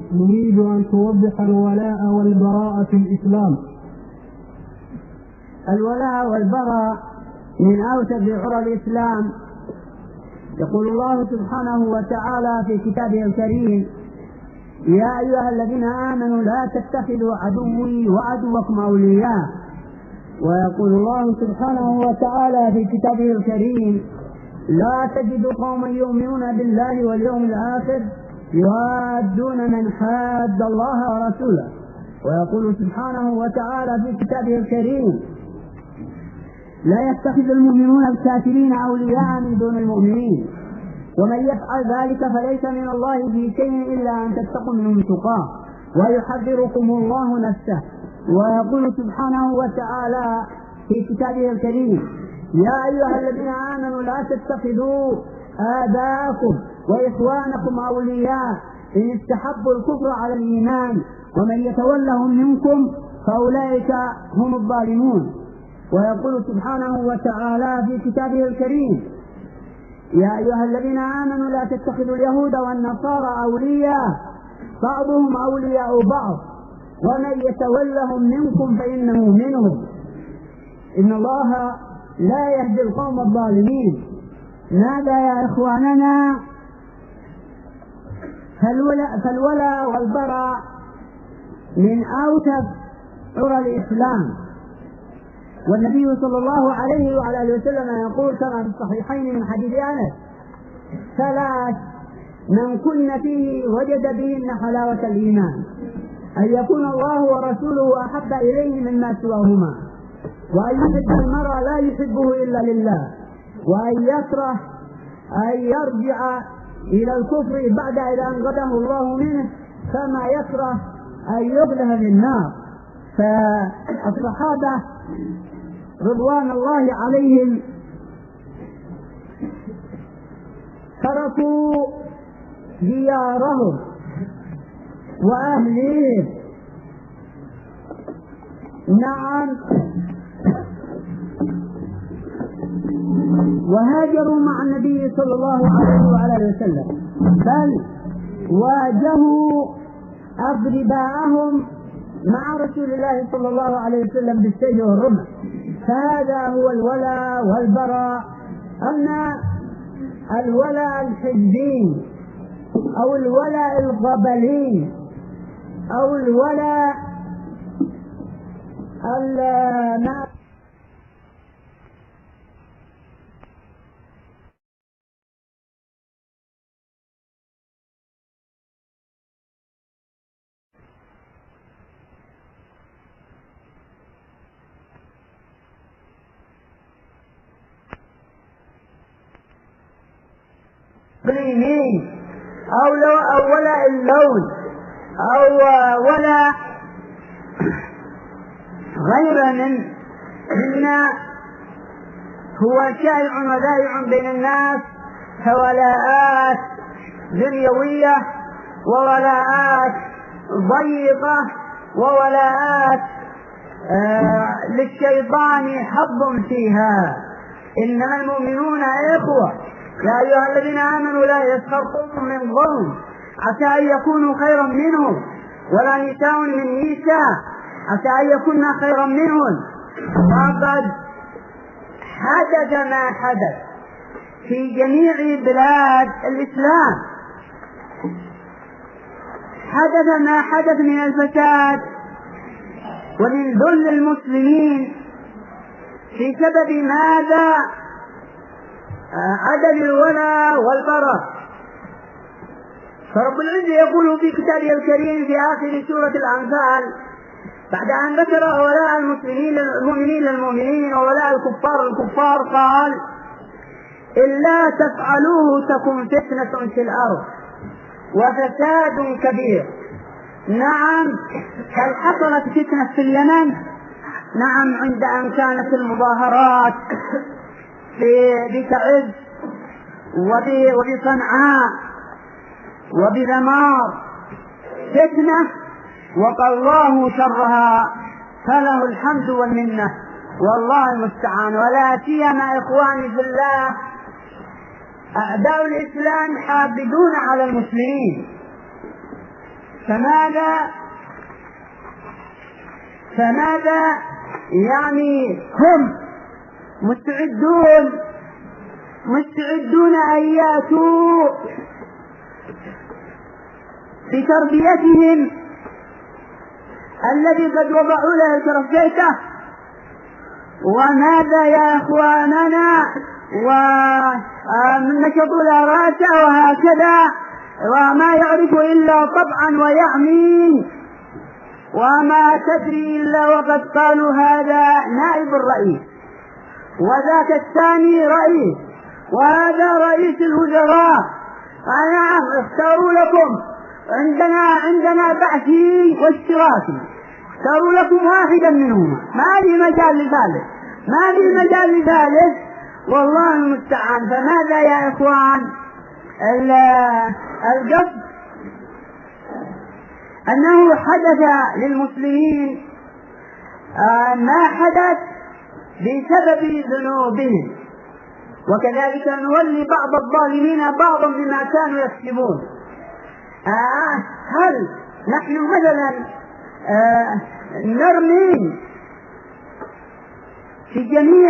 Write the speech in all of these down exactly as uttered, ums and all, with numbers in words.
نريد أن توضح الولاء والبراء في الإسلام. الولاء والبراء من أوسط عرى الإسلام. يقول الله سبحانه وتعالى في كتابه الكريم: يا أيها الذين آمنوا لا تتخذوا عدوي وعدوكم أولياء. ويقول الله سبحانه وتعالى في كتابه الكريم: لا تجد قوما يؤمنون بالله واليوم الآخر يوادون من حاد الله ورسوله. ويقول سبحانه وتعالى في كتابه الكريم: لا يتخذ المؤمنون الكافرين أولياء من دون المؤمنين ومن يفعل ذلك فليس من الله في شيء إلا أن تتقوا منهم تقاه ويحذركم الله نفسه. ويقول سبحانه وتعالى في كتابه الكريم: يا أيها الذين آمنوا لا تتخذوا آباءكم وإخوانكم أولياء إن استحبوا الكفر على الإيمان ومن يتولهم منكم فأولئك هم الظالمون. ويقول سبحانه وتعالى في كتابه الكريم: يا أيها الذين آمنوا لا تتخذوا اليهود والنصارى أولياء بعضهم أولياء بعض ومن يتولهم منكم فإنه منهم إن الله لا يهدي القوم الظالمين. ماذا يا إخواننا؟ فالولاء, فالولاء والبراء من أوسط عرى الإسلام. والنبي صلى الله عليه وعلى آله وسلم يقول كما في الصحيحين من حديث أنس: ثلاث من كن فيه وجد بهن حلاوة الإيمان: أن يكون الله ورسوله أحب إليه مما سواهما، وأن يحب المرء لا يحبه إلا لله، وأن يكره أن يرجع إلى الكفر بعد إذا أنقذه الله منه كما يكره أن يغلب في النار. فالصحابة رضوان الله عليهم تركوا ديارهم وأهليهم، نعم، وهاجروا مع النبي صلى الله عليه وعلى وسلم، بل واجهوا أقرباءهم مع رسول الله صلى الله عليه وسلم بالسيف والرمح. فهذا هو الولاء والبراء. أما الولاء الحزبي أو الولاء القبلي أو الولاء ما باليمين أو لو أو ولاء اللون أو ولاء غير من مما هو شائع وذائع بين الناس كولاءات دنيوية وولاءات ضيقة وولاءات آه للشيطان حظ فيها. إنما المؤمنون إخوة. يا أيها الذين آمنوا لا يسخر قوم من قوم عسى أن يكونوا خيرا منهم ولا نساء من نساء عسى أن يكون خيرا منهم. وقد حدث ما حدث في جميع بلاد الإسلام، حدث ما حدث من الفساد ومن ذل المسلمين في سبب ماذا؟ عدم الولاء والبراء. فرب العزة يقول في كتابه الكريم في آخر سورة الأنفال بعد أن ذكر ولاء المسلمين المؤمنين للمؤمنين وولاء الكفار الكفار قال: إلا تفعلوه تكن فتنة في الأرض وفساد كبير. نعم، هل حصلت فتنة في اليمن؟ نعم، عند أن كانت المظاهرات بتعز وبصنعاء وبدمار فتنة وقى الله شرها فله الحمد والمنة والله المستعان. ولا سيما إخواني في الله أعداء الإسلام حابدون على المسلمين، فماذا فماذا يعني هم مستعدون مستعدون أن يأتوا بتربيتهم الذي قد وضعوا له الكرفيته؟ وماذا يا إخواننا ونشطوا له رأسه وهكذا، وما يعرف إلا طبعا ويعمي، وما تدري إلا وقد قالوا هذا نائب الرئيس، وذاك الثاني رئيس، وهذا رئيس الوزراء. نعم اختاروا لكم، عندنا عندنا بعثي واشتراكي، اختاروا لكم واحدا منهما، ما لي مجال لذلك، ما لي مجال لذلك، والله المستعان. فماذا يا إخوان؟ القصد أنه حدث للمسلمين ما حدث بسبب ذنوبهم، وكذلك نولي بعض الظالمين بعضا بما كانوا يكسبون. آه هل نحن مثلا آه نرمي في جميع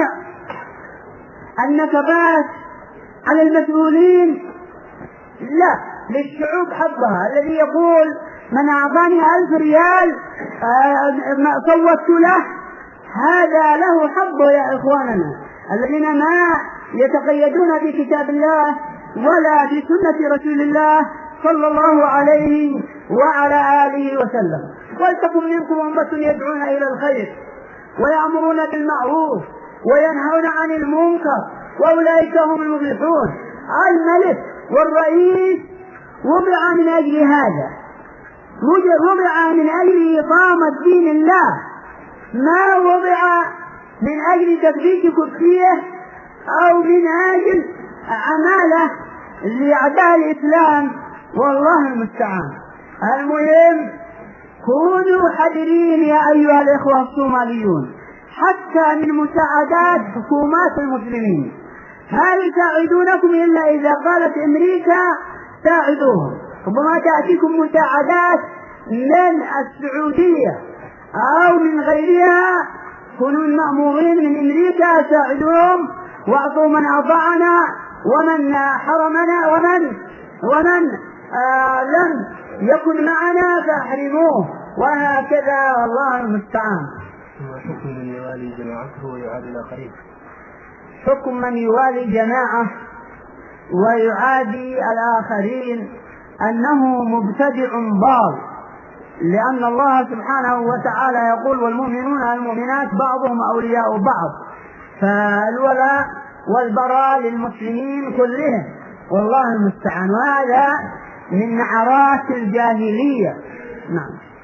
النكبات على المسؤولين؟ لا، للشعوب حظها. الذي يقول من أعطاني ألف ريال آه صوتت له، هذا له حظه يا إخواننا الذين ما يتقيدون بكتاب الله ولا بسنة رسول الله صلى الله عليه وعلى آله وسلم. ولتكن منكم أمة يدعون إلى الخير ويأمرون بالمعروف وينهون عن المنكر وأولئك هم المفلحون. الملك والرئيس وضع من أجل هذا، وضع من أجل إقامة دين الله، ما وضع من أجل تثبيت كرسيه أو من أجل عمالة لأعداء الإسلام، والله المستعان. المهم كونوا حذرين يا أيها الإخوة الصوماليون حتى من مساعدات حكومات المسلمين، ما يساعدونكم إلا إذا قالت أمريكا ساعدوهم. ربما تأتيكم مساعدات من السعودية أو من غيرها، كونوا مأمورين من أمريكا ساعدوهم واعطوا من أطاعنا ومن حرمنا ومن ومن آه لم يكن معنا فاحرموه، وهكذا والله المستعان. حكم من يوالي جماعته ويعادي الآخرين؟ حكم من يوالي جماعة ويعادي الآخرين أنه مبتدع ضال، لأن الله سبحانه وتعالى يقول والمؤمنون المؤمنات بعضهم أولياء بعض، فالولاء والبراء للمسلمين كلهم، والله المستعان. وهذا من نعرات الجاهلية. نعم.